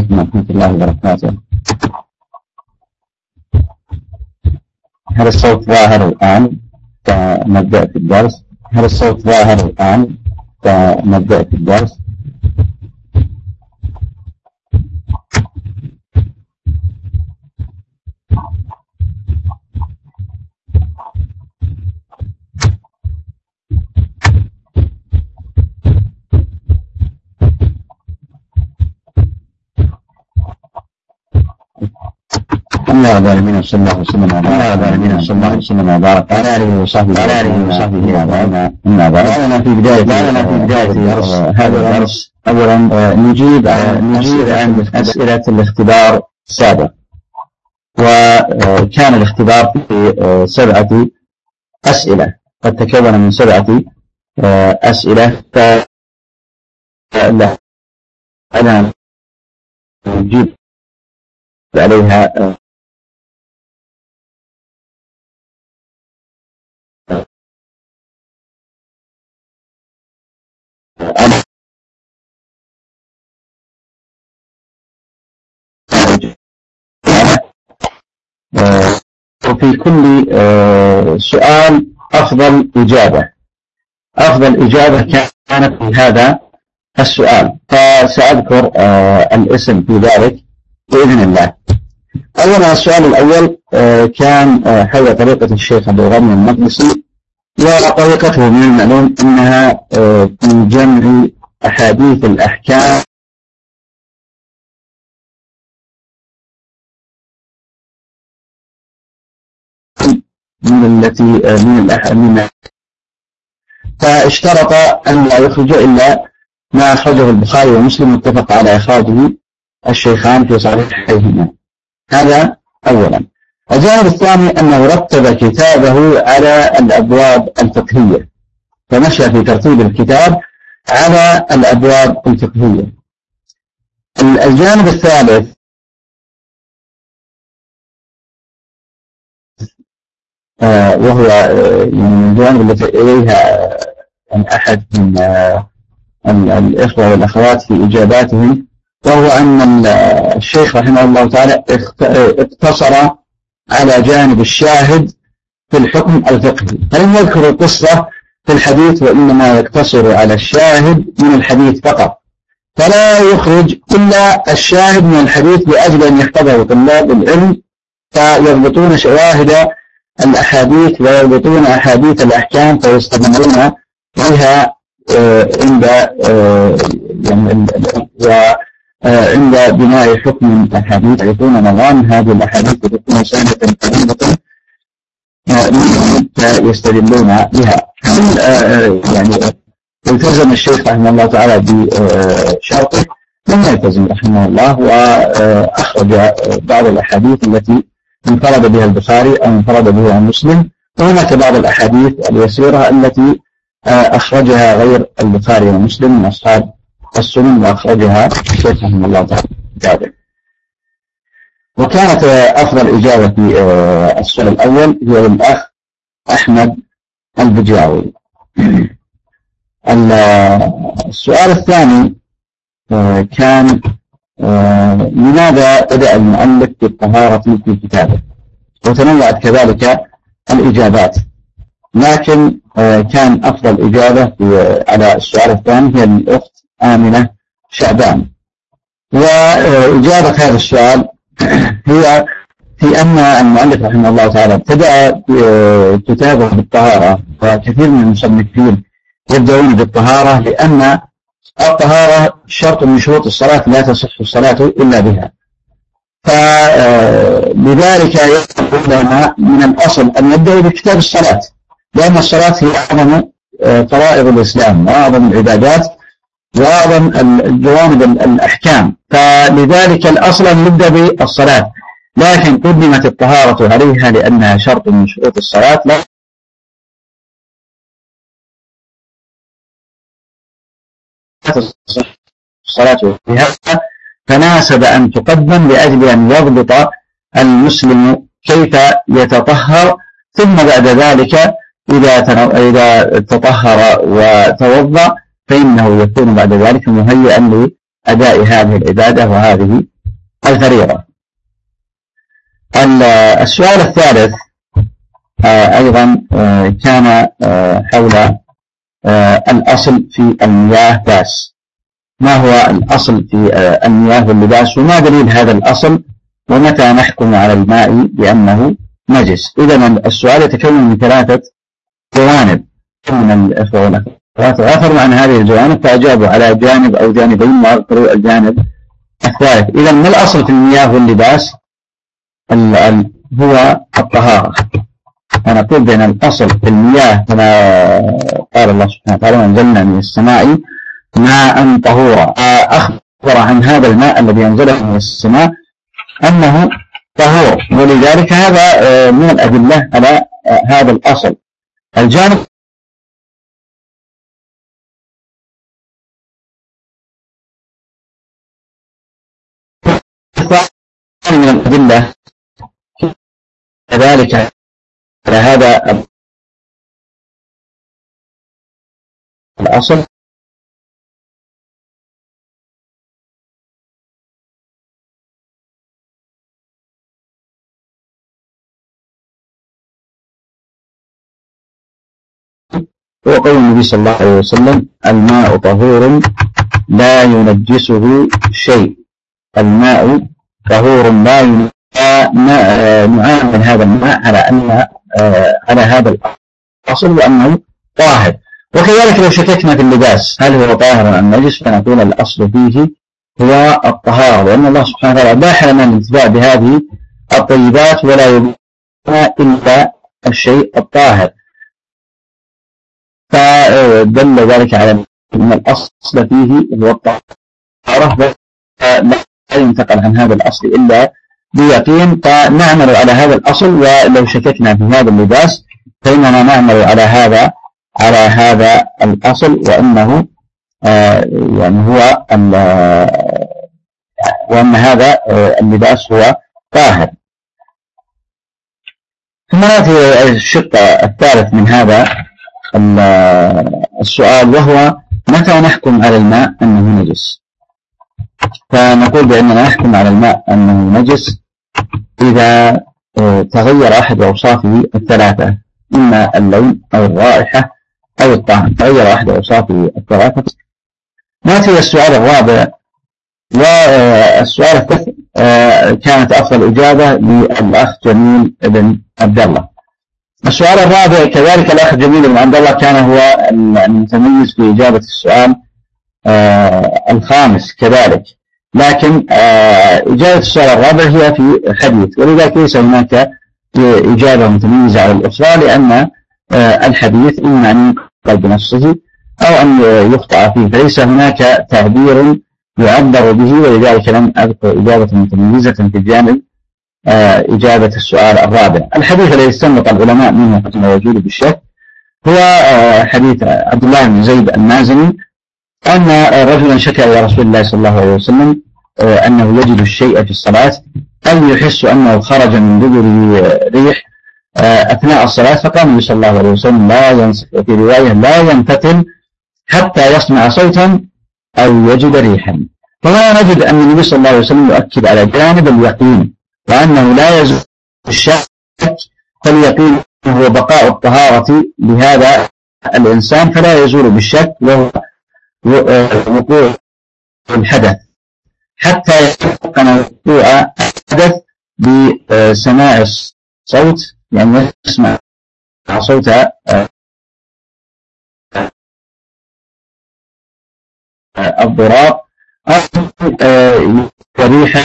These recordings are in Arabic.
عليكم ورحمة الله وبركاته. هل الصوت ظاهر الآن كنبدأ في الدرس؟ هل الصوت ظاهر الآن كنبدأ في الدرس؟ الله العالمين صلى الله عليه وسلم وبارك على آله وصحبه أما بعد. أنا في بداية هذا الدرس أولا نجيب عن أسئلة الاختبار السابق، وكان الاختبار في 7 أسئلة، قد تكون من 7 أسئلة، فأنا نجيب عليها وفي كل سؤال أفضل إجابة كانت في هذا السؤال، فسأذكر الاسم في ذلك بإذن الله. أولا السؤال الأول كان حول طريقة الشيخ عبد الغني المقدسي، وطريقته من المعلوم أنها في جمع أحاديث الأحكام من فاشترط أن لا يخرج إلا ما أخرجه البخاري ومسلم، متفق على إخراجه الشيخان في صحيحيهما. هذا أولا. الجانب الثاني أنه رتب كتابه على الأبواب الفقهية، فمشى في ترتيب الكتاب على الأبواب الفقهية. الجانب الثالث وهو من الجوانب التي إليها أحد من الإخوة والأخوات في إجاباتهم، وهو أن الشيخ رحمه الله تعالى اقتصر على جانب الشاهد في الحكم الفقهي، فلم يذكر القصة في الحديث، وإنما يقتصر على الشاهد من الحديث فقط، فلا يخرج إلا الشاهد من الحديث لأجل أن يحفظه طلاب العلم، فيربطون شواهد الأحاديث ويربطون أحاديث الأحكام فيستمرون بها عند بناء حكم الأحاديث، يكون نظام هذه الأحاديث تكون سهلة قريبة يستدلون بها. يعني التزم الشيخ رحمه الله تعالى بشرطه، لم يلتزم رحمه الله، وأخرج بعض الأحاديث التي انفرد بها البخاري أو انفرد بها مسلم، وهناك بعض الأحاديث اليسيرة التي أخرجها غير البخاري ومسلم من أصحاب السنن، وأخرجها الشيخ رحمه الله تعالى. وكانت أفضل إجابة في السؤال الأول هي الأخ أحمد البجاوي. السؤال الثاني كان لماذا بدأ المؤلف بالطهارة في كتابه؟ وتنوعت كذلك الإجابات، لكن كان أفضل إجابة على السؤال الثاني هي الأخت آمنة شعبان. وإجابة هذا السؤال هي في أن المؤلف رحمه الله تعالى ابتدأ كتابه بالطهارة، وكثير من المصنفين يبدأون بالطهارة لأن الطهارة شرط من شروط الصلاة، لا تصح الصلاة إلا بها، فلذلك يقول لنا من الأصل أن يبدأ بكتاب الصلاة، لأن الصلاة هي أعظم فرائض الإسلام وأعظم العبادات وأعظم جوانب الأحكام، فلذلك الأصل أن يبدأ بالصلاة، لكن قدمت الطهارة عليها لأنها شرط من شروط الصلاة، لا تصح الصلاة بها، فناسب أن تقدم لأجل أن يضبط المسلم كيف يتطهر، ثم بعد ذلك إذا تطهر وتوضأ فإنه يكون بعد ذلك مهيئا لأداء هذه العبادة وهذه الفريضة. السؤال الثالث أيضا كان حول الأصل في المياه بس. ما هو الأصل في المياه واللباس، وما دليل هذا الأصل، ومتى نحكم على الماء بأنه نجس؟ إذن السؤال يتكون من ثلاثة جوانب من الإخوة والأخوات، غفروا عن هذه الجوانب فأجابوا على جانب أو جانبين وأذكروا الجانب الثالث. إذن ما الأصل في المياه واللباس؟ هو الطهارة. ونقول بأن الأصل في المياه كما قال الله سبحانه وتعالى: وأنزلنا من السماء ماء طهورا. أخبر عن هذا الماء الذي ينزله من السماء أنه طهور، ولذلك هذا من الأدلة على هذا الأصل. الجانب الثاني من الأدلة كذلك على هذا الأصل هو قول النبي صلى الله عليه وسلم: الماء طهور لا ينجسه شيء. الماء طهور لا نعامل هذا الماء على هذا الأصل وأنه طاهر. وكذلك لو شككنا في اللباس هل هو طاهر أم نجس، فنقول الأصل فيه هو الطهارة، لأن الله سبحانه وتعالى باح لنا الانتفاع بهذه الطيبات ولا يبقى إلا الشيء الطاهر، فدل ذلك على أن الأصل فيه هو الطهارة، لا ينتقل عن هذا الأصل إلا بيقين، فنعمل على هذا الأصل. ولو شككنا في هذا اللباس فإننا نعمل على هذا الأصل، وأنه يعني هو وأن هذا اللباس هو طاهر. ثم نأتي الشق الثالث من هذا السؤال، وهو متى نحكم على الماء أنه نجس؟ فنقول بأننا نحكم على الماء أنه نجس إذا تغير أحد أوصافه الثلاثة، إما اللون أو الرائحة أو الطعم، تغير أحد أوصافه الثلاثة. نأتي إلى السؤال الرابع، والسؤال الثالث كانت أفضل إجابة للأخ جميل بن عبد الله. السؤال الرابع كذلك الأخ جميل بن عبد الله كان هو المتميز في إجابة السؤال الخامس كذلك، لكن إجابة السؤال الرابع هي في حديث، ولذلك ليس هناك إجابة متميزة على الأخرى، لأن الحديث إما أن ينقل بنفسه أو أن يخطأ فيه، فليس هناك تعبير يعبر به، ولذلك لم أذكر إجابة متميزة في الجانب إجابة السؤال الرابع. الحديث الذي استنبط العلماء منه قد يجول بالشك هو حديث عبد الله بن زيد المازني أن رجلا شكى إلى رسول الله صلى الله عليه وسلم أنه يجد الشيء في الصلاة، أو يحس أنه خرج من دبره ريح أثناء الصلاة، فقال النبي صلى الله عليه وسلم لا ينصف، وفي رواية لا ينفتل حتى يسمع صوتا أو يجد ريحا. فهنا نجد أن النبي صلى الله عليه وسلم يؤكد على جانب اليقين، وأنه لا يزول الشك، فاليقين هو بقاء الطهارة لهذا الإنسان، فلا يزول بالشك، وهو وقوع الحدث حتى يتيقن وقوع الحدث بسماع الصوت، يعني يسمع صوت الضراب أو ريحة.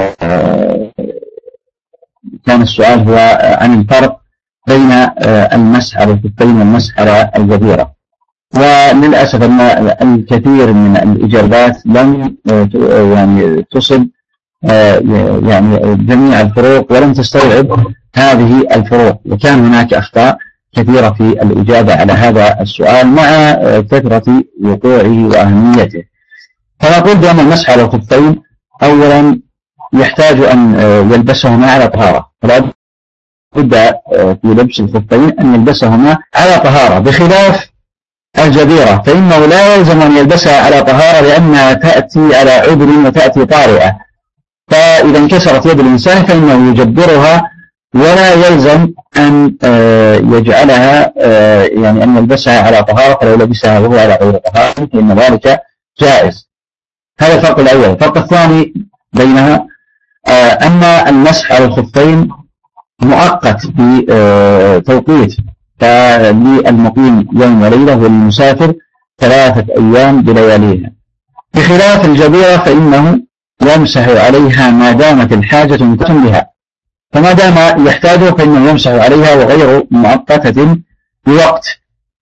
كان السؤال هو عن الفرق بين المسح على الخفين والمسح على الجبيرة، وللأسف أن الكثير من الإجابات لم يعني تصب يعني جميع الفروق، ولم تستوعب هذه الفروق، وكان هناك أخطاء كثيرة في الإجابة على هذا السؤال مع كثرة وقوعه وأهميته. فنقول بأن المسح على الخفين أولا يحتاج أن يلبسهما على طهارة، فلا بد في لبس الخفين أن يلبسهما على طهارة، بخلاف الجبيرة فإنه لا يلزم أن يلبسها على طهارة، لأنها تأتي على عذر وتأتي طارئة، فإذا انكسرت يد الإنسان فإنه يجبرها ولا يلزم أن يجعلها يعني أن يلبسها على طهارة، فلو لبسها وهو على غير طهارة فإن ذلك جائز. هذا الفرق الأول. الفرق الثاني بينها أن المسح على الخفين مؤقت بتوقيت، فللمقيم يوم وليلة وللمسافر 3 أيام بلياليها، بخلاف الجبيرة فإنه يمسح عليها ما دامت الحاجة ممكنة بها، فما دام يحتاجه فإنه يمسح عليها وغير مؤقتة بوقت.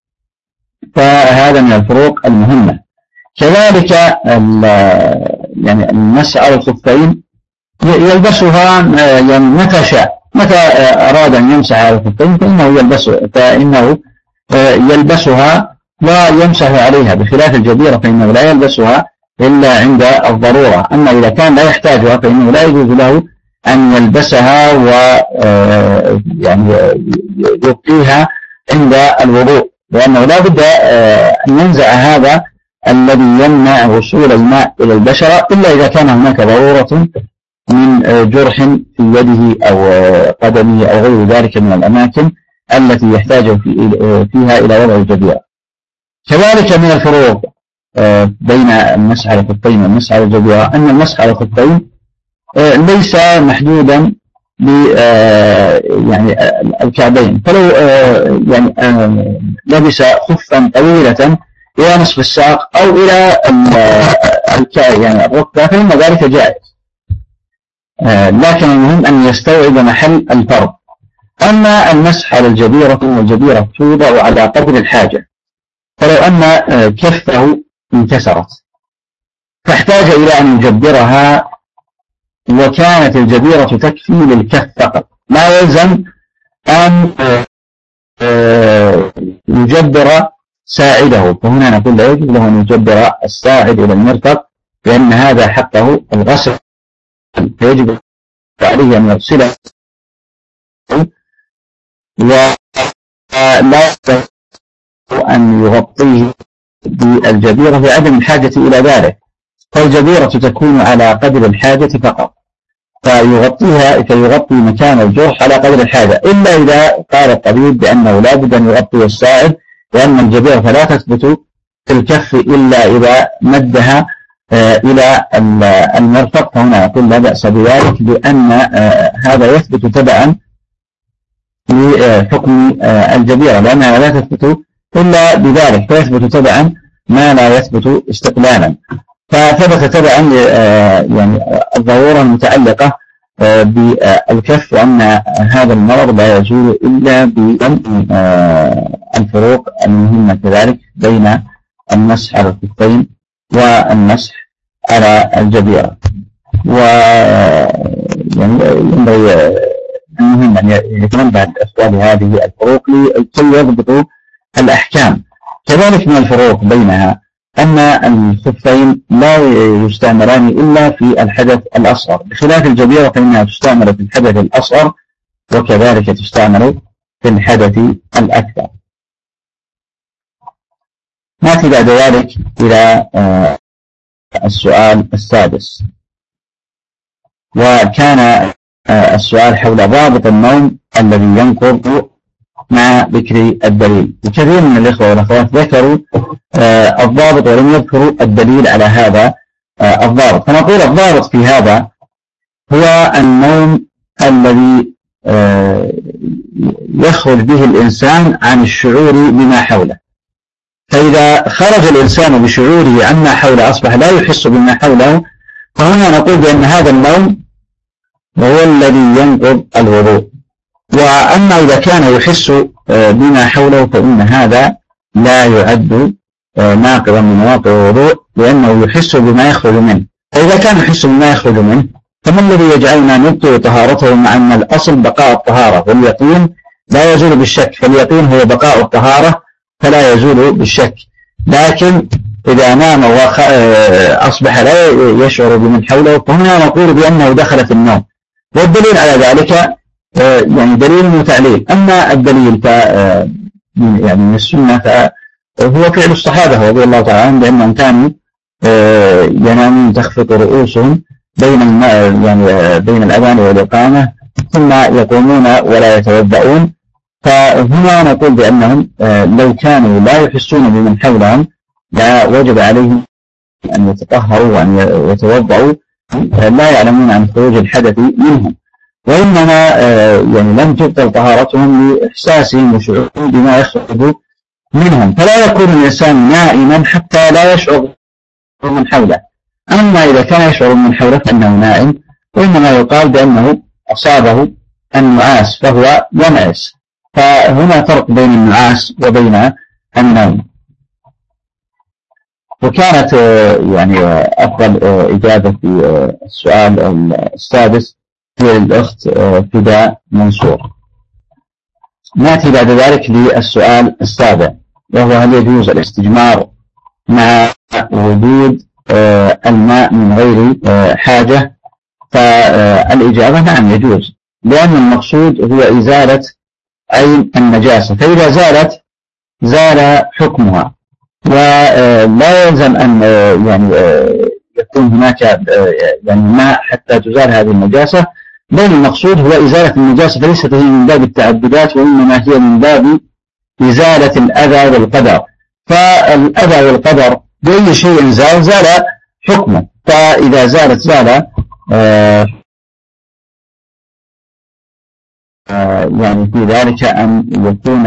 فهذا من الفروق المهمة. كذلك يعني المسح على الخفين يلبسها يعني متى شاء، متى أراد أن يمسح على الخفين فإنه يلبسها ويمسح عليها، بخلاف الجبيرة فإنه لا يلبسها إلا عند الضرورة. أما إذا كان لا يحتاجها فإنه لا يجوز له أن يلبسها ويعني يبقيها عند الوضوء، لأنه لا بد أن ينزع هذا الذي يمنع وصول الماء إلى البشرة، إلا إذا كان هناك ضرورة من جرح في يده أو قدمه أو غير ذلك من الأماكن التي يحتاج فيها إلى وضع الجبيرة. كذلك من الفروق بين المسح على الخفين والمسح على الجبيرة أن المسح على الخفين ليس محدودا ب يعني الكعبين، فلو يعني لبس خفا طويلة إلى نصف الساق أو إلى يعني الركبة فإن ذلك جائز، لكن المهم أن يستوعب محل الفرض. أما المسح على الجبيرة والجبيرة توضع على قدر الحاجة، فلو أن كفه انكسرت فاحتاج إلى أن يجبرها وكانت الجبيرة تكفي للكف فقط، لا يلزم أن يجبر ساعده، فهنا نقول لا يجب له أن يجبر الساعد إلى المرفق لأن هذا حقه الغسل، فيجب عليه أن يغسله ولا يجب أن يغطيه بالجبيرة لعدم الحاجة إلى ذلك، فالجبيرة تكون على قدر الحاجة فقط، فيغطي مكان الجرح على قدر الحاجة، إلا إذا قال الطبيب بأنه لا بد أن يغطي الساعد، لأن الجبيرة لا تثبت في الكف إلا إذا مدها إلى المرفق، فهنا يقول لا بأس بذلك، لأن هذا يثبت تبعا لحكم الجبيرة، لأنها لا تثبت إلا بذلك، فيثبت تبعا ما لا يثبت استقلالا، فثبت تبعا يعني الضرورة المتعلقة بالكف، وأن هذا المرض لا يزول إلا بالفروق المهمة كذلك بين المسح على الخفين والمسح على الجبيرة. ويعني ينبغي المهم أن يتنبه الأسئلة لهذه الفروق لكي يضبطوا الأحكام. كذلك من الفروق بينها أن الخفين لا يستعملان إلا في الحدث الأصغر، بخلاف الجبيرة فإنها تستعمل في الحدث الأصغر وكذلك تستعمل في الحدث الأكبر. نأتي بعد ذلك إلى السؤال السادس، وكان السؤال حول ضابط النوم الذي ينقض مع ذكر الدليل. وكثير من الإخوة والأخوات ذكروا الضابط ولم يذكروا الدليل على هذا الضابط، فنقول الضابط في هذا هو النوم الذي يخرج به الإنسان عن الشعور بما حوله، فإذا خرج الإنسان بشعوره عما حوله أصبح لا يحس بما حوله، فهنا نقول بأن هذا النوم هو الذي ينقض الوضوء. وأما إذا كان يحس بما حوله فإن هذا لا يعد ناقضا من نواقض الوضوء، لأنه يحس بما يخرج منه. فإذا كان يحس بما يخرج منه فما الذي يجعلنا نبطل طهارته، مع أن الأصل بقاء الطهارة، واليقين لا يزول بالشك، فاليقين هو بقاء الطهارة فلا يزول بالشك. لكن إذا نام وأصبح لا يشعر بمن حوله فهنا نقول بأنه دخل في النوم، والدليل على ذلك يعني دليل وتعليل. أما الدليل يعني من السنة فهو فعل الصحابة رضي الله تعالى عنهم، بأنهم كانوا ينامون تخفق رؤوسهم بين يعني بين الأذان والإقامة ثم يقومون ولا يتوضؤون. فهنا نقول بأنهم لو كانوا لا يحسون بمن حولهم لا وجب عليهم أن يتطهروا وأن يتوضؤوا، لا يعلمون عن خروج الحدث منهم، وإنما يعني لم تبطل طهارتهم لإحساسهم وشعورهم بما يخرج منهم. فلا يكون الإنسان نائما حتى لا يشعر من حوله. أما إذا كان يشعر من حوله فإنه نائم، وإنما يقال بأنه أصابه النعاس فهو ينعس. فهنا فرق بين النعاس وبين النوم. وكانت يعني أفضل إجابة في السؤال السادس هي للأخت فداء منصور. نأتي بعد ذلك للسؤال السابع، وهو هل يجوز الاستجمار مع وجود الماء من غير حاجة؟ فالإجابة نعم يجوز، لأن المقصود هو إزالة عين النجاسة، فإذا زالت زال حكمها، ولا يلزم أن يعني يكون هناك يعني ماء حتى تزال هذه النجاسة، بل المقصود هو إزالة النجاسة، فليست هي من باب التعبدات، وإنما هي من باب إزالة الأذى والقدر. فالأذى والقدر بأي شيء زال حكمه، فإذا زالت زال يعني في ذلك أن يكون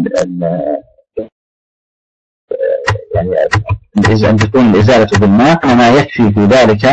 يعني أن تكون الإزالة بالماء، وما يكفي في ذلك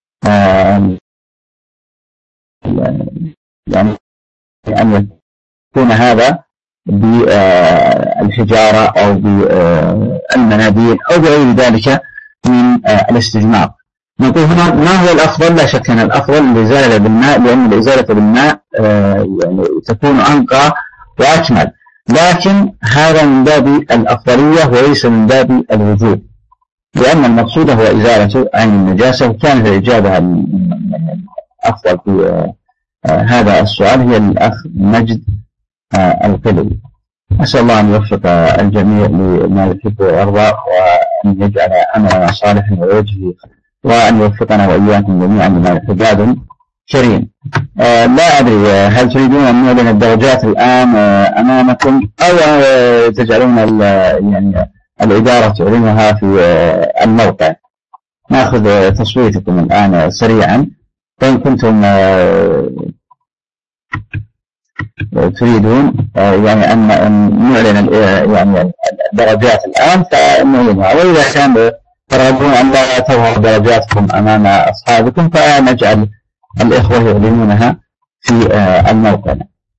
يعني أن يكون هذا بالحجارة أو بالمناديل أو بغير ذلك من الاستجمار. نقول هنا ما هو الأفضل؟ لا شك أن الأفضل الإزالة بالماء، لأن الإزالة بالماء يعني تكون أنقى وأكمل، لكن هذا من باب الأفضلية وليس من باب الوجوب، لأن المقصود هو إزالة عين النجاسة. وكانت الإجابة الأفضل في هذا السؤال هي الأخ مجد القلبي. أسأل الله أن يوفق الجميع لما يحب ويرضى، وأن يجعل عملنا صالحا ووجهه، وأن يوفقنا وإياكم جميعا لما يحب. هذا كريم. لا أدري هل تريدون أن نعلن الدرجات الآن أمامكم، أو تجعلون يعني الإدارة تعلنها في الموقع؟ نأخذ تصويتكم الآن سريعا، فإن كنتم تريدون يعني أن نعلن يعني الدرجات الآن فنعلنها، وإذا كان ترغبون أن لا تظهر درجاتكم أمام أصحابكم فنجعل الإخوة يعلنونها في الموقع.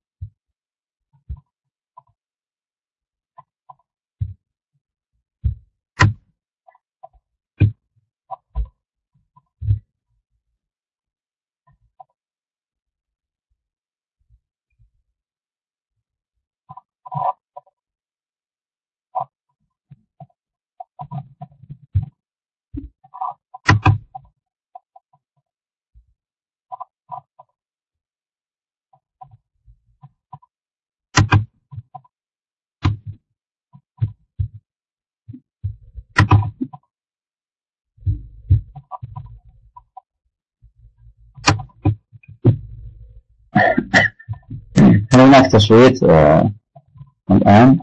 هل هناك تصويت الآن؟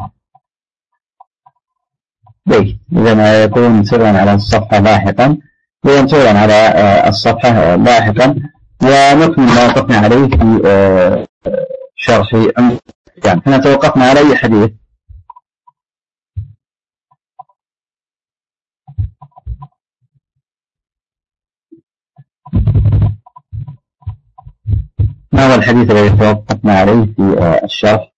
إذا ما يكون سرا على الصفحة لاحقا، وينشرا على الصفحة لاحقا، ونكمل ما وقفنا عليه في شرح يعني احنا توقفنا على أي حديث؟ ما هو الحديث الذي توقفنا عليه في الشرح؟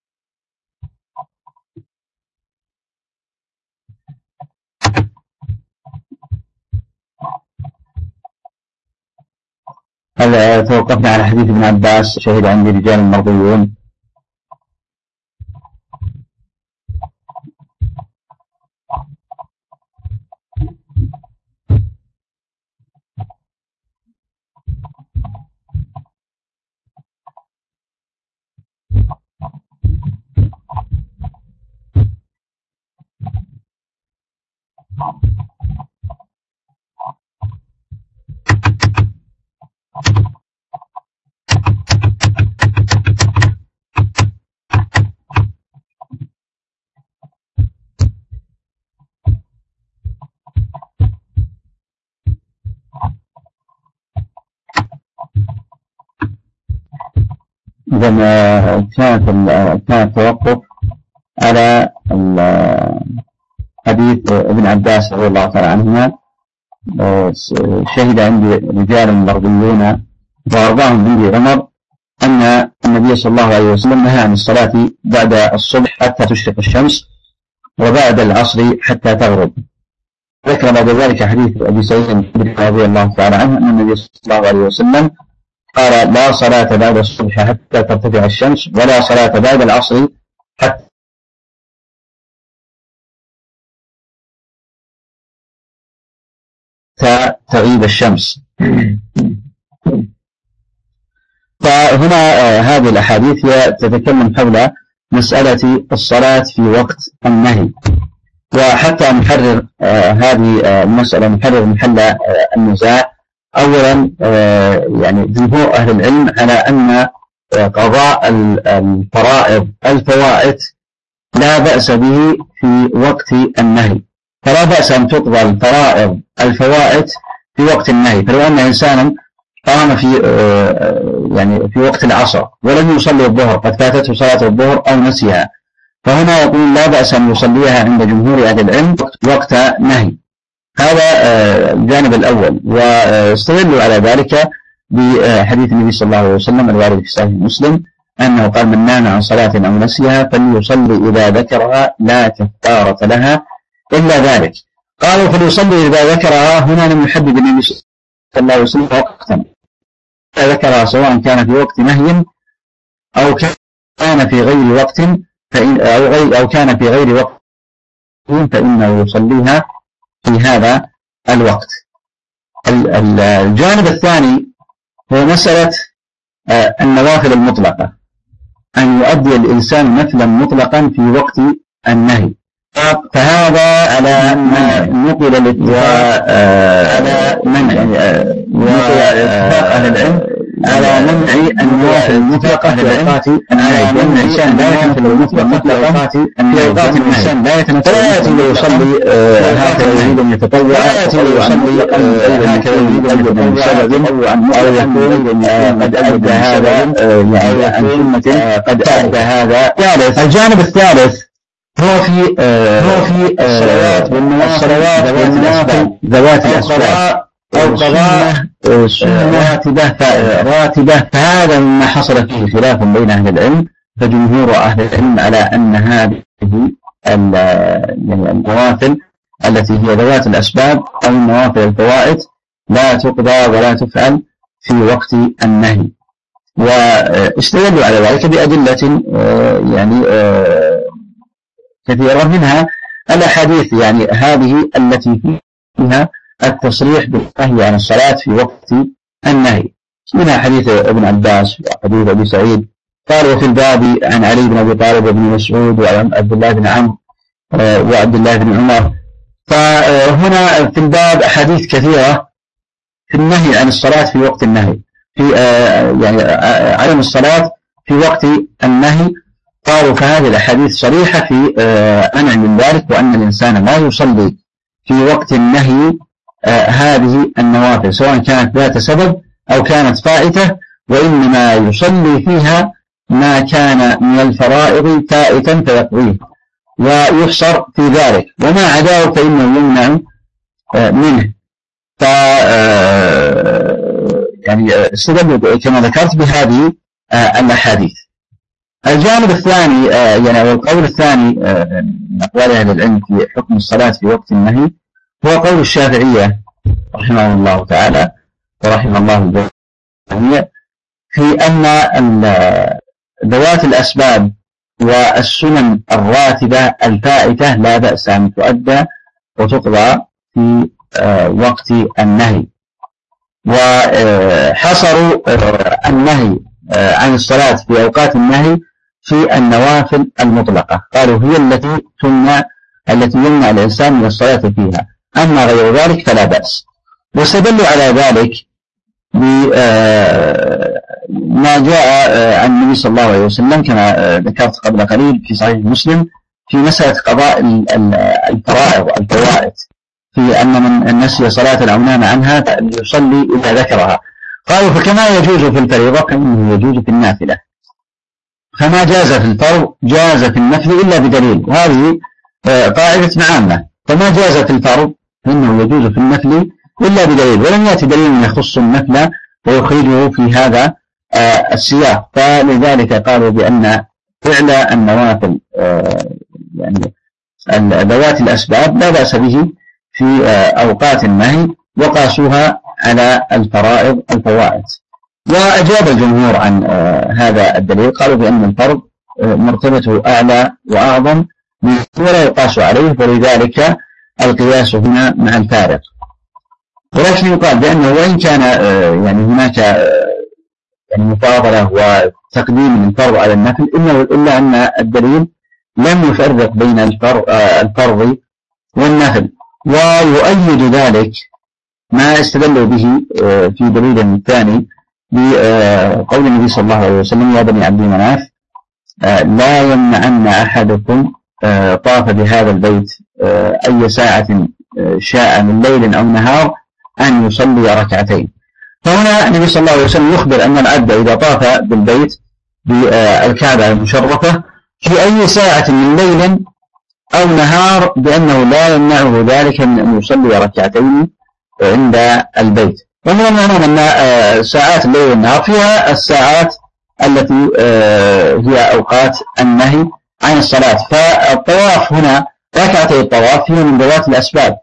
هل توقفنا على حديث ابن عباس شهد عندي رجال مرضيون؟ إذا كان التوقف على حديث ابن عباس رضي الله تعالى عنهما. شهد عندي رجال مرضيون وأرضاهم عندي عمر أن النبي صلى الله عليه وسلم نهى عن الصلاة بعد الصبح حتى تشرق الشمس وبعد العصر حتى تغرب. ذكر بعد ذلك حديث أبي سعيد الخدري رضي الله تعالى عنه أن النبي صلى الله عليه وسلم قال: لا صلاة بعد الصبح حتى ترتفع الشمس، ولا صلاة بعد العصر حتى تغيب الشمس. فهنا هذه الأحاديث هي تتكلم حول مسألة الصلاة في وقت النهي. وحتى نحرر هذه المسألة، نحرر محل النزاع. أولا يعني جمهور أهل العلم على أن قضاء الفرائض الفوائت لا بأس به في وقت النهي، فلا بأس أن تقضى الفرائض الفوائت في وقت النهي. فلو أن إنسانا قام في وقت العصر ولم يصلي الظهر، قد فاتته صلاة الظهر أو نسيها، فهنا يقول لا بأس أن يصليها عند جمهور أهل العلم وقت نهي. هذا الجانب الأول. واستدلوا على ذلك بحديث النبي صلى الله عليه وسلم الوارد في صحيح مسلم أنه قال: من نام عن صلاة أو نسيها فليصلي إذا ذكرها لا كفارة لها إلا ذلك. قالوا: فليصلي إذا ذكرها، هنا لم يحدد النبي صلى الله عليه وسلم وقتا، ذكرها سواء كان في وقت نهي أو كان في غير وقت، أو كان في غير وقت فإنه يصليها في هذا الوقت. الجانب الثاني هو مسألة النوافل المطلقة، أن يؤدي الإنسان نفلا مطلقا في وقت النهي. فهذا على ما نقل الاتفاق على منع أهل العلم على منع النوافل المطلقة في أوقات النهي، لأن الإنسان لا يتنفل المطلقة في أوقات النهي، لا يتنفل يصلي هكذا يريد أن يتطوع، يصلي هكذا يريد أن يتطوع بسبب أو يكون قد أدى هذا يعني عن سنة قد أدى هذا. الجانب الثالث هو في الصلوات والنوافل ذوات الأسباب أو قضاء سنة راتبة. فهذا مما حصل فيه خلاف بين أهل العلم، فجمهور أهل العلم على أن هذه النوافل التي هي ذوات الأسباب أو النوافل الفوائت لا تقضى ولا تفعل في وقت النهي. واستدلوا على ذلك بأدلة كثيرة، منها الأحاديث هذه التي فيها التصريح بالنهي عن الصلاة في وقت النهي، منها حديث ابن عباس وحديث أبي سعيد. قالوا في الباب عن علي بن أبي طالب وابن مسعود وعبد الله بن عمرو وعبد الله بن عمر. فهنا في الباب أحاديث كثيرة في النهي عن الصلاة في وقت النهي، في عدم الصلاة في وقت النهي. قالوا فهذه الأحاديث صريحة في منع من ذلك، وأن الإنسان لا يصلي في وقت النهي هذه النوافل سواء كانت ذات سبب أو كانت فائتة، وإنما يصلي فيها ما كان من الفرائض فائتا فيقضيه ويحصر في ذلك، وما عداه فإنه يمنع منه. استدلوا كما ذكرت بهذه الأحاديث. الجانب الثاني والقول الثاني من أقوال أهل العلم في حكم الصلاة في وقت النهي هو قول الشافعية رحمه الله تعالى ورحمه الله الجميع، في أن ذوات الأسباب والسنن الراتبة الفائتة لا بأس أن تؤدى وتقضى في وقت النهي. وحصروا النهي عن الصلاة في أوقات النهي في النوافل المطلقة، قالوا هي التي يمنع الإنسان من الصلاة فيها، أما غير ذلك فلا بأس. واستدلوا على ذلك بما جاء عن النبي صلى الله عليه وسلم كما ذكرت قبل قليل في صحيح مسلم في مسألة قضاء الفرائض الفوائت، في أن من نسي صلاة أو نام عنها يصلي إذا ذكرها. قالوا فكما يجوز في الفريضة فإنه يجوز في النافلة. فما جاز في الفرض جاز في النفل إلا بدليل، وهذه قاعدة عامة. فما جاز في الفرض فإنه يجوز في النفل إلا بدليل، ولم يأتي دليل يخص النفل ويخرجه في هذا السياق. فلذلك قالوا بأن فعل النوافل يعني ذوات الأسباب لا بأس به في أوقات النهي، وقاسوها على الفرائض الفوائد. وأجاب الجمهور عن هذا الدليل، قالوا بأن الفرض مرتبته أعلى وأعظم ولا يقاس عليه، ولذلك القياس هنا مع الفارق. ولكن يقال بأنه وإن كان يعني هناك يعني مفاضلة وتقديم الفرض على النفل، إلا أن الدليل لم يفرق بين الفرض والنفل. ويؤيد ذلك ما استدلوا به في دليل ثاني بقول النبي صلى الله عليه وسلم: يا بني عبد مناف لا يمنعن أحدكم طاف بهذا البيت أي ساعة شاء من ليل أو نهار أن يصلي ركعتين. فهنا النبي صلى الله عليه وسلم يخبر أن العبد إذا طاف بالبيت بالكعبة المشرفة في أي ساعة من ليل أو نهار بأنه لا يمنعه ذلك من أن يصلي ركعتين عند البيت. ومن المعلوم أن ساعات الليل والنهار فيها الساعات التي هي أوقات النهي عن الصلاة. فالطواف هنا ركعتي الطواف هي من ذوات الأسباب.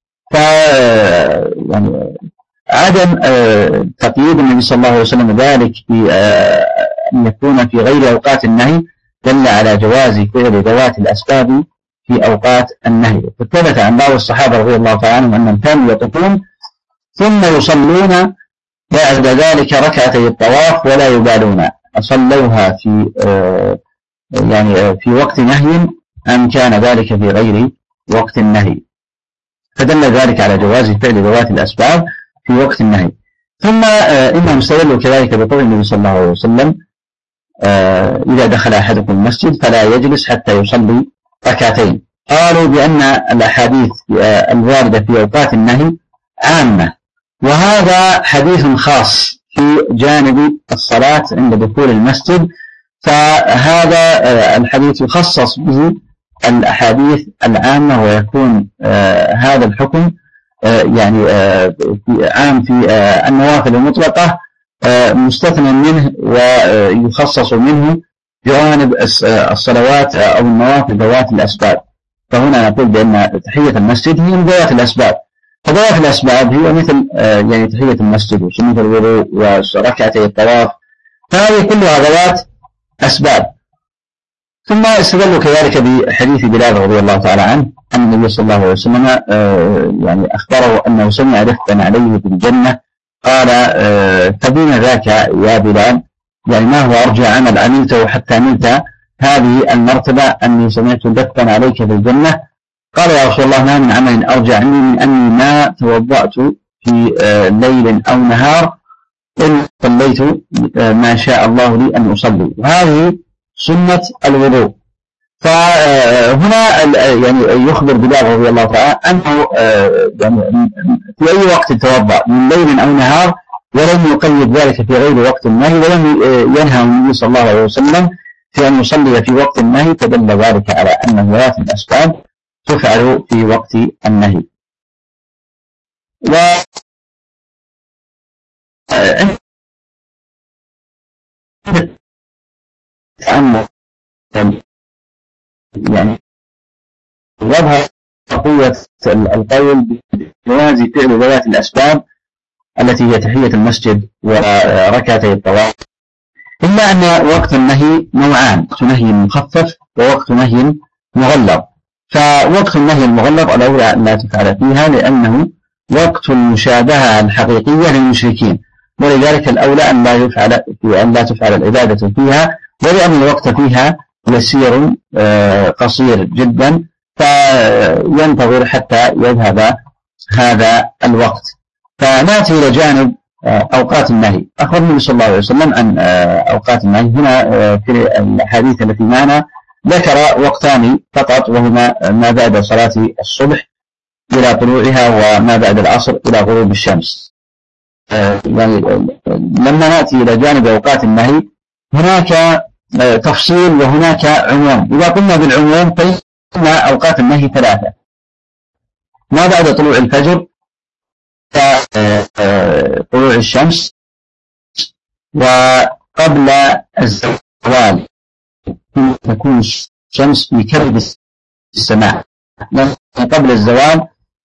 يعني عدم تقييد النبي صلى الله عليه وسلم ذلك أن يكون في غير أوقات النهي دل على جواز فعل ذوات الأسباب في أوقات النهي. فثبت عن بعض الصحابة رضي الله تعالى عنهم أنهم كانوا يطوفون ثم يصلون بعد ذلك ركعتي الطواف ولا يبالون أصلوها في يعني في وقت نهي أم كان ذلك في غير وقت النهي، فدل ذلك على جواز فعل ذوات الأسباب في وقت النهي. ثم إنهم استدلوا كذلك بقول النبي صلى الله عليه وسلم: إذا دخل أحدكم المسجد فلا يجلس حتى يصلي ركعتين. قالوا بأن الأحاديث الواردة في أوقات النهي عامة، وهذا حديث خاص في جانب الصلاة عند دخول المسجد، فهذا الحديث يخصص به الأحاديث العامة، ويكون هذا الحكم يعني عام في النوافل المطلقة مستثنى منه ويخصص منه جوانب الصلوات أو النوافل ذوات الأسباب. فهنا نقول بأن تحية المسجد هي من ذوات الأسباب. فذوات الأسباب هي مثل يعني تحية المسجد وسنة الوضوء وركعتي الطواف، فهذه كلها ذوات أسباب. ثم استدلوا كذلك بحديث بلال رضي الله تعالى عنه أن النبي صلى الله عليه وسلم يعني أخبره أنه سمع دفا عليه في الجنة. قال: فبما ذاك يا بلال؟ يعني ما هو أرجى عمل عملته حتى نلت هذه المرتبة أني سمعت دفا عليك في الجنة؟ قال: يا رسول الله ما من عمل أرجى عني من أني ما توضأت في ليل أو نهار إن صليت ما شاء الله لي أن أصلي. وهذه سنة الوضوء. فهنا يعني يخبر بلال رضي الله تعالى أنه يعني في أي وقت توضأ من ليل أو نهار، ولم يقيد ذلك في غير وقت النهي، ولم ينهى النبي صلى الله عليه وسلم في أن يصلي في وقت النهي، فدل ذلك على أن ذوات الأسباب تفعل في وقت النهي. و يعني يظهر قوة القول بجواز فعل ذوات الأسباب التي هي تحية المسجد وركعتي الطواف، إلا أن وقت النهي نوعان: وقت نهي مخفف ووقت نهي مغلظ. فوقت النهي المغلظ الأولى أن لا تفعل فيها لأنه وقت المشابهة الحقيقية للمشركين، ولذلك الأولى أن لا تفعل العبادة فيها، ولأن الوقت فيها يسير قصير جدا، فينتظر حتى يذهب هذا الوقت. فنأتي إلى جانب أوقات النهي. أخبر النبي صلى الله عليه وسلم عن أوقات النهي. هنا في الحديث التي معنا ذكر وقتان فقط، وهما ما بعد صلاة الصبح إلى طلوعها وما بعد العصر إلى غروب الشمس. يعني لما نأتي إلى جانب أوقات النهي هناك تفصيل وهناك عموم. إذا قلنا بالعموم فإن أوقات النهي ثلاثة: ما بعد طلوع الفجر طلوع الشمس، وقبل الزوال تكون الشمس في كبد السماء، قبل الزوال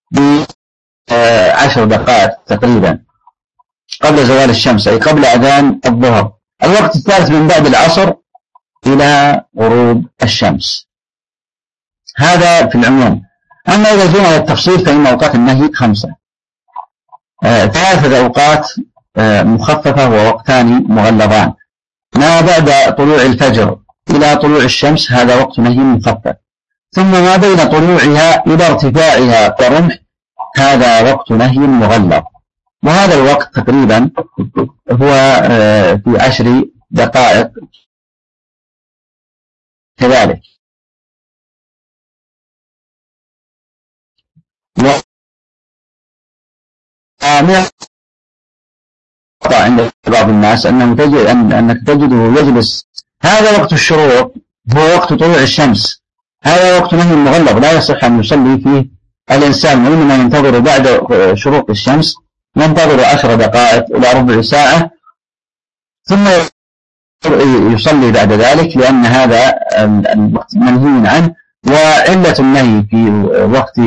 ب10 دقائق تقريبا قبل زوال الشمس، أي قبل أذان الظهر. الوقت الثالث من بعد العصر إلى غروب الشمس. هذا في العموم. أما إذا جينا للتفصيل فإن أوقات النهي 5: 3 أوقات مخففة ووقتان مغلظان. ما بعد طلوع الفجر إلى طلوع الشمس هذا وقت نهي مخفف، ثم ما بين طلوعها إلى ارتفاعها كرمح هذا وقت نهي مغلظ. وهذا الوقت تقريبا هو في 10 دقائق كذلك. عند بعض الناس أنك تجده يجلس، هذا وقت الشروق هو وقت طلوع الشمس، هذا وقت نهي مغلظ لا يصح أن يصلي فيه الإنسان، وإنما ينتظر بعد شروق الشمس، ينتظر 10 دقائق إلى ربع ساعة ثم يصلي بعد ذلك، لأن هذا الوقت منهي عنه. وعلة النهي في وقت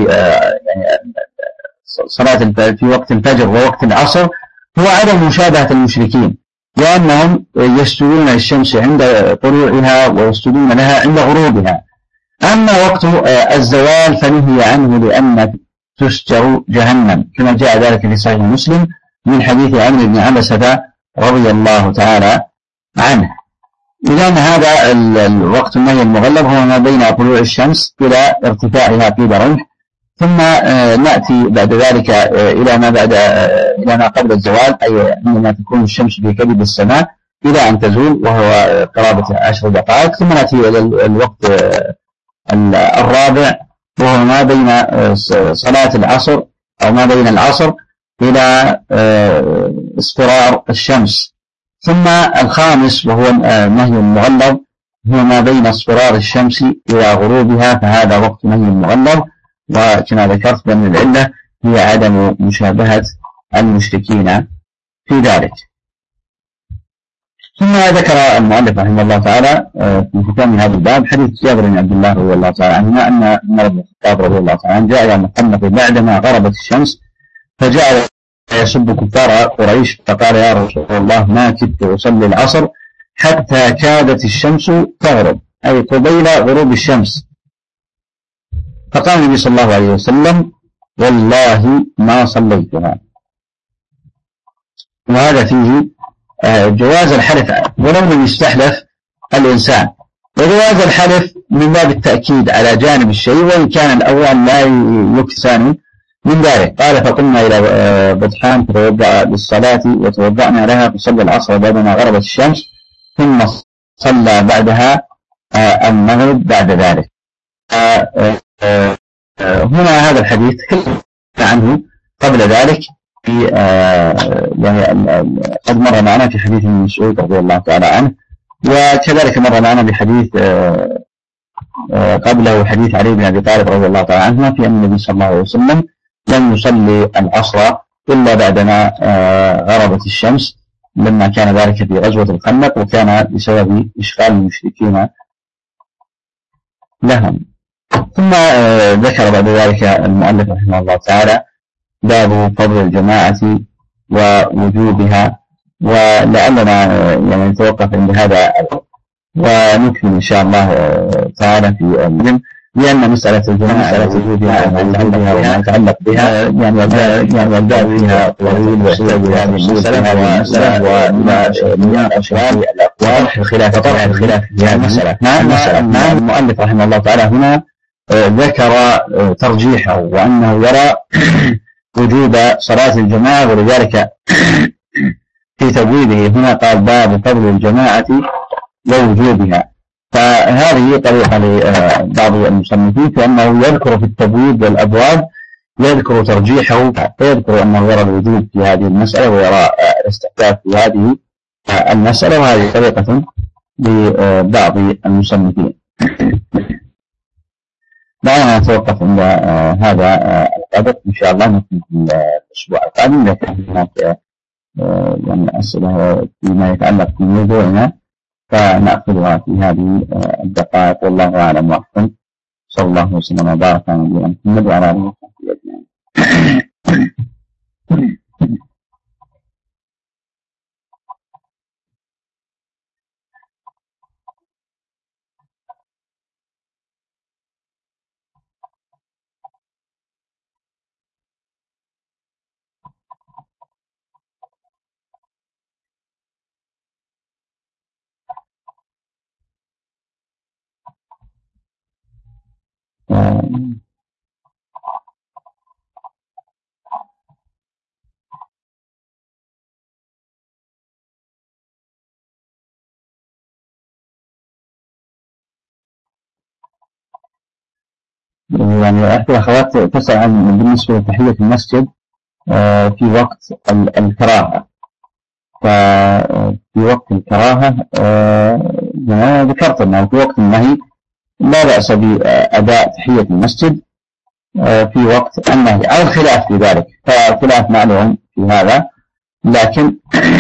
صلاة في وقت الفجر ووقت العصر هو عدم مشابهة المشركين، لأنهم يسجدون للشمس عند طلوعها ويسجدون لها عند غروبها. أما وقت الزوال فنهي عنه لأن تسجر جهنم، كما جاء ذلك في صحيح مسلم من حديث عمرو بن عبسة رضي الله تعالى عنه. إذن هذا الوقت النهي المغلظ هو ما بين طلوع الشمس إلى ارتفاعها في رمح، ثم نأتي بعد ذلك إلى ما قبل الزوال، أي عندما تكون الشمس في كبد السماء إلى أن تزول وهو قرابة 10 دقائق، ثم نأتي إلى الوقت الرابع وهو ما بين صلاة العصر أو ما بين العصر إلى اصفرار الشمس، ثم الخامس وهو نهي مغلظ هو ما بين اصفرار الشمس إلى غروبها، فهذا وقت نهي مغلظ، وكما ذكرت بأن العلة هي عدم مشابهة المشركين في ذلك. ثم ذكر المؤلف رحمه الله تعالى في ختام هذا الباب حديث جابر بن عبد الله رضي الله تعالى عنهما أن عمر بن الخطاب رضي الله تعالى عنه جاء إلى محمد بعدما غربت الشمس فجاء يسب كفار قريش، فقال: يا رسول الله ما كدت أصلي العصر حتى كادت الشمس تغرب، أي قبيل غروب الشمس. فقال النبي صلى الله عليه وسلم: والله ما صليتها. وهذا فيه جواز الحلف ولو لم يستحلف الإنسان، وجواز الحلف من باب التأكيد على جانب الشيء، وإن كان الأول لا يكسان من ذلك. قال: فقمنا إلى بطحان فتوضأ للصلاة وتوضأنا لها، فصلى العصر بعدما غربت الشمس، ثم صلى بعدها المغرب بعد ذلك. هنا هذا الحديث تكلم عنه قبل ذلك في قد مر معنا في حديث ابن مسعود رضي الله تعالى عنه، وكذلك مر معنا بحديث قبله حديث علي بن أبي طالب رضي الله تعالى عنه في أن النبي صلى الله عليه وسلم لم يصلي العصر إلا بعدما غربت الشمس، لما كان ذلك في غزوة الخندق، وكان بسبب إشغال المشركين لهم. ثم ذكر بعد ذلك المؤلف رحمه الله تعالى باب فضل الجماعة ووجوبها، ولعلنا يعني نتوقف عند هذا ونكمل إن شاء الله تعالى في المهم، لأن مسألة الجماعة وجوبها وما يتعلق بها يعني الباب فيها طويل ويحتاج إلى هذه المسألة ومن أشهر الأقوال خلاف في هذه المسألة. نعم المؤلف رحمه الله تعالى هنا ذكر ترجيحه وأنه يرى وجوب صلاة الجماعة، ولذلك في تبويبه هنا قال: باب فضل الجماعة ووجوبها. فهذه طريقة لبعض المصنفين في أنه يذكر في التبويب والأبواب يذكر ترجيحه، فيذكر أنه يرى الوجوب في هذه المسألة ويرى الاستحباب في هذه المسألة، وهذه طريقة لبعض المصنفين. دعنا نتوقف عند هذا القدر، إن شاء الله نكمل الأسبوع القادم إذا كان هناك يعني أسئلة فيما يتعلق بموضوعنا فنأخذها في هذه الدقائق، والله أعلم وأحسن. صلى الله وسلم وبارك على نبينا محمد وعلى آله وصحبه أجمعين. يعني أحد الأخوات تسأل عن بالنسبة لتحية المسجد في وقت الكراهة. ففي وقت الكراهة ذكرت أنه في وقت النهي لا بأس بأداء تحية المسجد في وقت النهي، أو الخلاف في ذلك، فالخلاف معلوم في هذا، لكن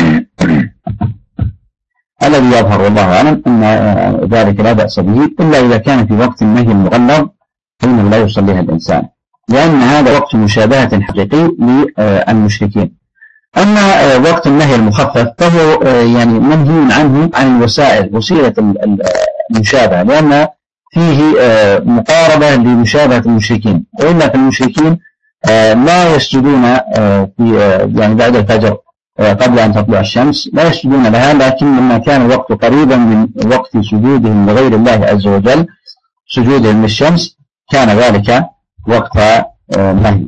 الذي يظهر والله أعلم أن ذلك لا بأس به إلا إذا كان في وقت النهي المغلظ حين لا يصليها الإنسان، لأن هذا وقت مشابهة حقيقي للمشركين. أما وقت النهي المخفف فهو يعني منهي عنه عن الوسائل، وسيلة المشابهة، لأن فيه مقاربة لمشابهة المشركين، وإلا فالمشركين لا يسجدون في يعني بعد الفجر قبل أن تطلع الشمس لا يسجدون لها، لكن لما كان الوقت قريبا من وقت سجودهم لغير الله عز وجل، سجودهم للشمس، كان ذلك وقت نهي.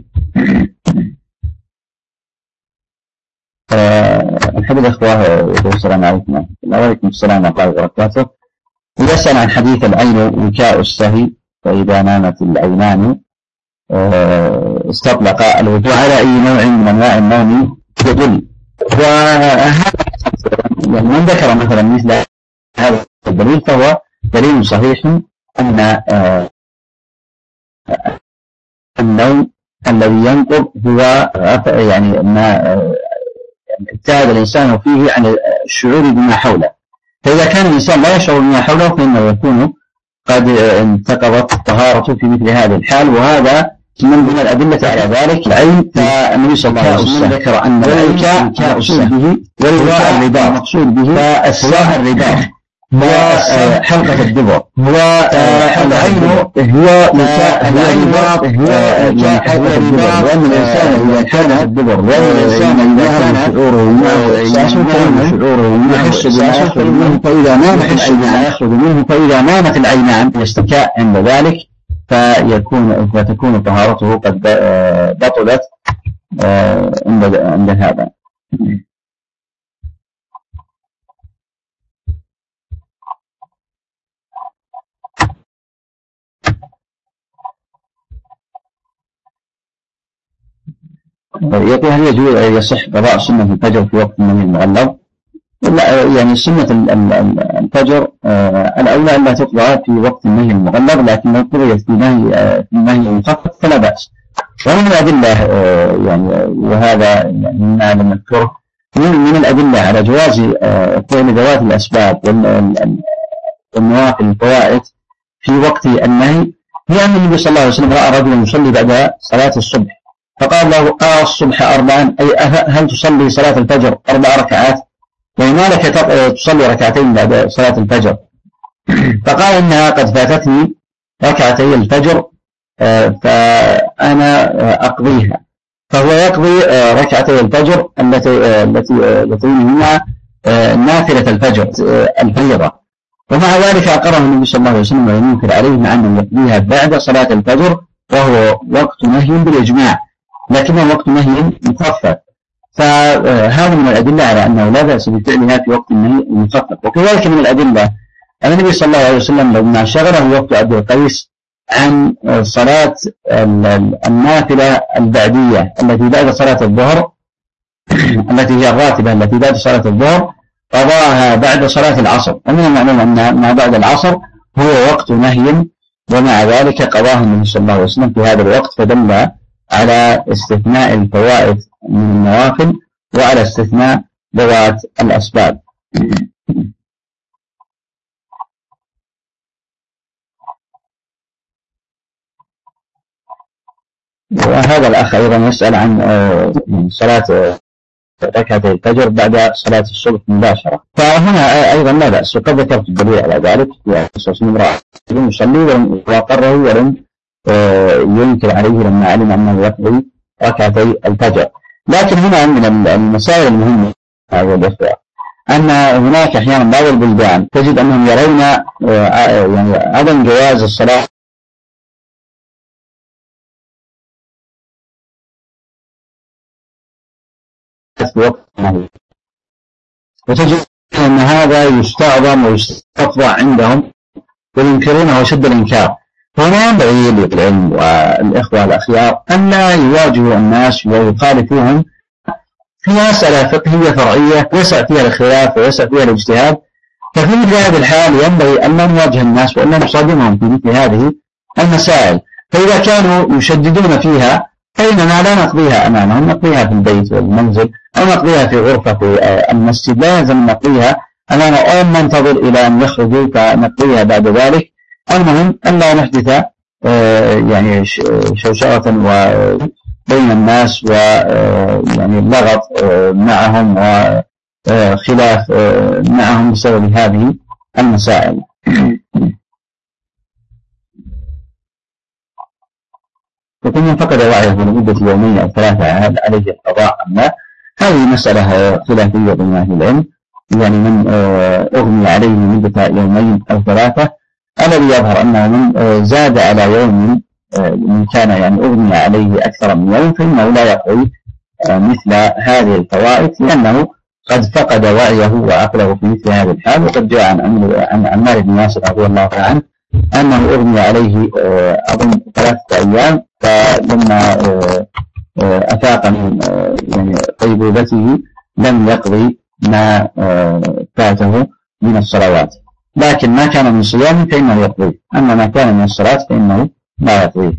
الحمد الإخوة، والسلام عليكم. وعليكم السلام ورحمة الله وبركاته. يسأل عن حديث العين وكاء السهي، فإذا نامت العينان استطلق الوضوء على أي نوع من أنواع النوم يدل. وهذا يعني من ذكر مثلا مثل هذا الدليل فهو دليل صحيح أن النوم الذي ينقض هو يعني ما ابتعد الإنسان فيه عن الشعور بما حوله، فإذا كان الإنسان لا يشعر بما حوله فإنه يكون قد انتقضت طهارته في مثل هذه الحال. وهذا من ضمن الأدلة على ذلك العين، فالنبي صلى الله عليه وسلم ذكر أن العين مقصود به والرباط مقصود به، فالسواء الرباط هو حلقة الدبر، هو العين هو الرباط، هو حلقة الدبر، وأن الإنسان إذا كان الدبر، وأن الإنسان إذا كان شعوره يحس بما يخرج منه، فإذا نامت العينان يخرج منه، فإذا نامت العينان يستكاء عند ذلك، فتكون طهارته قد بطلت عند هذا. يقول هل يصح قضاء سنة الفجر في وقت النهي المغلظ؟ لا، يعني سنة الفجر الأولى أن لا تقضى في وقت النهي المغلظ، لكن لو قضيت في نهي المخفف فلا بأس. ومن الأدلة يعني وهذا يعني ما لم نذكره من الأدلة على جواز فعل ذوات الأسباب والنوافل الفوائد في وقت النهي، هي أن النبي صلى الله عليه وسلم رأى رجلا يصلي بعد صلاة الصبح، فقال له الصبح أربعا، أي هل تصلي صلاة الفجر 4 ركعات؟ وما لك تصلي ركعتين بعد صلاة الفجر؟ فقال إنها قد فاتتني ركعتي الفجر فأنا أقضيها. فهو يقضي ركعتي الفجر التي هي نافلة الفجر الفريضة، ومع ذلك أقره النبي صلى الله عليه وسلم ولم ينكر عليه مع أنه يقضيها بعد صلاة الفجر، وهو وقت نهي بالإجماع، لكنه وقت نهي مخفف. فهذا من الأدلة على أنه لا بأس بفعلها في وقت النهي المخفف. وكذلك من الأدلة أن النبي صلى الله عليه وسلم لما شغله وقت عبد القيس عن صلاة النافلة البعدية التي بعد صلاة الظهر، التي هي الراتبة التي بعد صلاة الظهر، قضاها بعد صلاة العصر، ومن المعلوم أن ما بعد العصر هو وقت نهي، ومع ذلك قضاه النبي صلى الله عليه وسلم في هذا الوقت، فدل على استثناء الفوائد من النوافل وعلى استثناء ذوات الأسباب. وهذا الأخ أيضا يسأل عن صلاة ركعتي الفجر بعد صلاة الصبح مباشرة، فهنا أيضا لا بأس، وقد ذكرت الدليل على ذلك في قصص امرأة يصلي وقره ولم ينكر عليه لما علم أنه يقضي ركعتي الفجر. لكن هنا من المسائل المهمة أيها الأخوة أن هناك أحيانا بعض البلدان تجد أنهم يرون يعني عدم جواز الصلاة في وقت النهي، وتجد أن هذا يستعظم ويستطبع عندهم وينكرونه شد الإنكار. فهنا ينبغي للعلم والإخوة الأخيار أن لا يواجهوا الناس ويخالفوهم في مسألة فقهية فرعية يسع فيها الخلاف ويسع فيها الاجتهاد. ففي مثل هذه الحال ينبغي أن لا نواجه الناس وأن لا نصادمهم في مثل هذه المسائل. فإذا كانوا يشددون فيها فإننا لا نقضيها أمامهم، نقضيها في البيت والمنزل أو نقضيها في غرفة المسجد، لا لازم نقضيها أمامهم أو ننتظر إلى أن يخرجوا فنقضيها بعد ذلك. المهم أن لا نحدث يعني شوشرة بين الناس ويعني لغط معهم وخلاف معهم بسبب هذه المسائل. وكل من فقد وعيه لمدة يومين أو ثلاثة عليه القضاء أم لا، هذه مسألة خلافية بين أهل العلم. يعني من أغمي عليه لمدة يومين أو ثلاثة، الذي يظهر أنه من زاد على يوم من كان يعني أغمي عليه أكثر من يوم فإنه لا يقضي مثل هذه الفوائد، لأنه قد فقد وعيه وعقله في مثل هذه الحال. وقد جاء عن عمار بن ياسر رضي الله عنه أنه أغمي عليه أظن 3 أيام، فلما أفاق من يعني غيبوبته لم يقضي ما فاته من الصلوات، لكن ما كان من صيام فإنه يقضي، أما ما كان من الصلاة فإنه لا يقضي.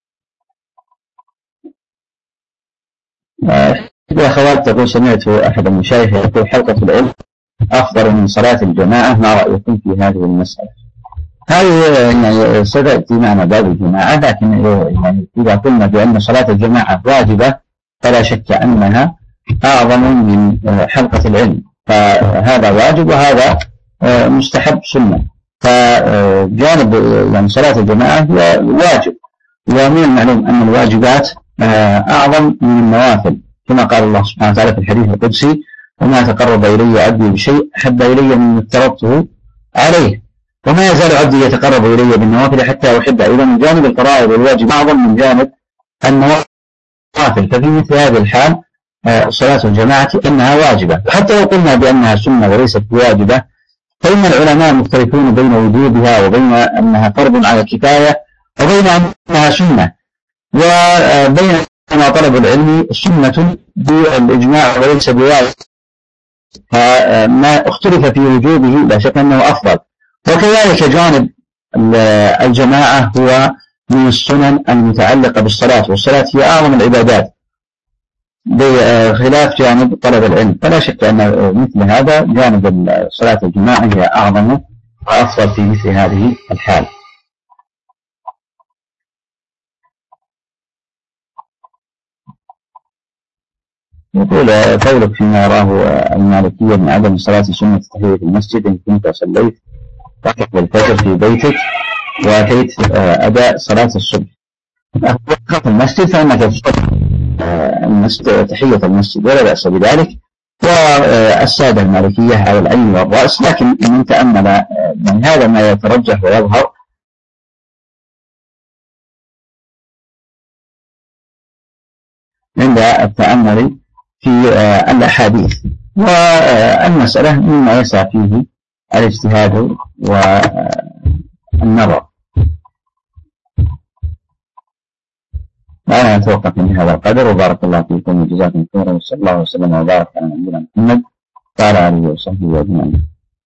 الأخوات تقول سمعت أحد المشايخ يقول حلقة العلم أفضل من صلاة الجماعة، ما رأيكم في هذه المسألة؟ هذه يعني ستأتي معنا باب الجماعة، لكن يعني إذا قلنا بأن صلاة الجماعة واجبة فلا شك أنها أعظم من حلقة العلم، فهذا واجب وهذا مستحب سنة. فجانب يعني صلاة الجماعة هي واجب، ومن المعلوم أن الواجبات أعظم من النوافل، كما قال الله سبحانه وتعالى في الحديث القدسي: وما تقرب إلي عبدي بشيء أحب إلي مما افترضته عليه، وما يزال عبدي يتقرب إلي بالنوافل حتى أحبه. إذا من جانب الفرائض والواجب أعظم من جانب النوافل، ففي مثل هذه الحال صلاة الجماعة إنها واجبة. حتى لو قلنا بأنها سنة وليست واجبة، فإن العلماء مختلفون بين وجوبها وبين أنها فرض على الكفاية وبين أنها سنة، وبين أن طلب العلم سنة بالإجماع وليس بواجب، فما اختلف في وجوبه لا شك أنه أفضل. وكذلك جانب الجماعة هو من السنن المتعلقة بالصلاة، والصلاة هي أعظم العبادات بخلاف جانب طلب العلم، فلا شك أن مثل هذا جانب صلاة الجماعة هي أعظم وأفضل في مثل هذه الحال. يقول قولك فيما يراه المالكية من عدم صلاة سنة تحية المسجد إن كنت صليت ركعة الفجر في بيتك وأتيت أداء صلاة الصبح في المسجد فإنك تصلي تحية المسجد ولا بأس بذلك، والسادة المالكية على العين والرأس. لكن من تأمل من هذا ما يترجح ويظهر عند التأمل في الأحاديث، والمسألة مما يسعى فيه الاجتهاد والنظر. أنا أتوقف من هذا القدر، وبارك الله فيكم وجزاكم خيرا، وصلى الله وسلم وبارك على نبينا محمد وعلى آله وصحبه أجمعين.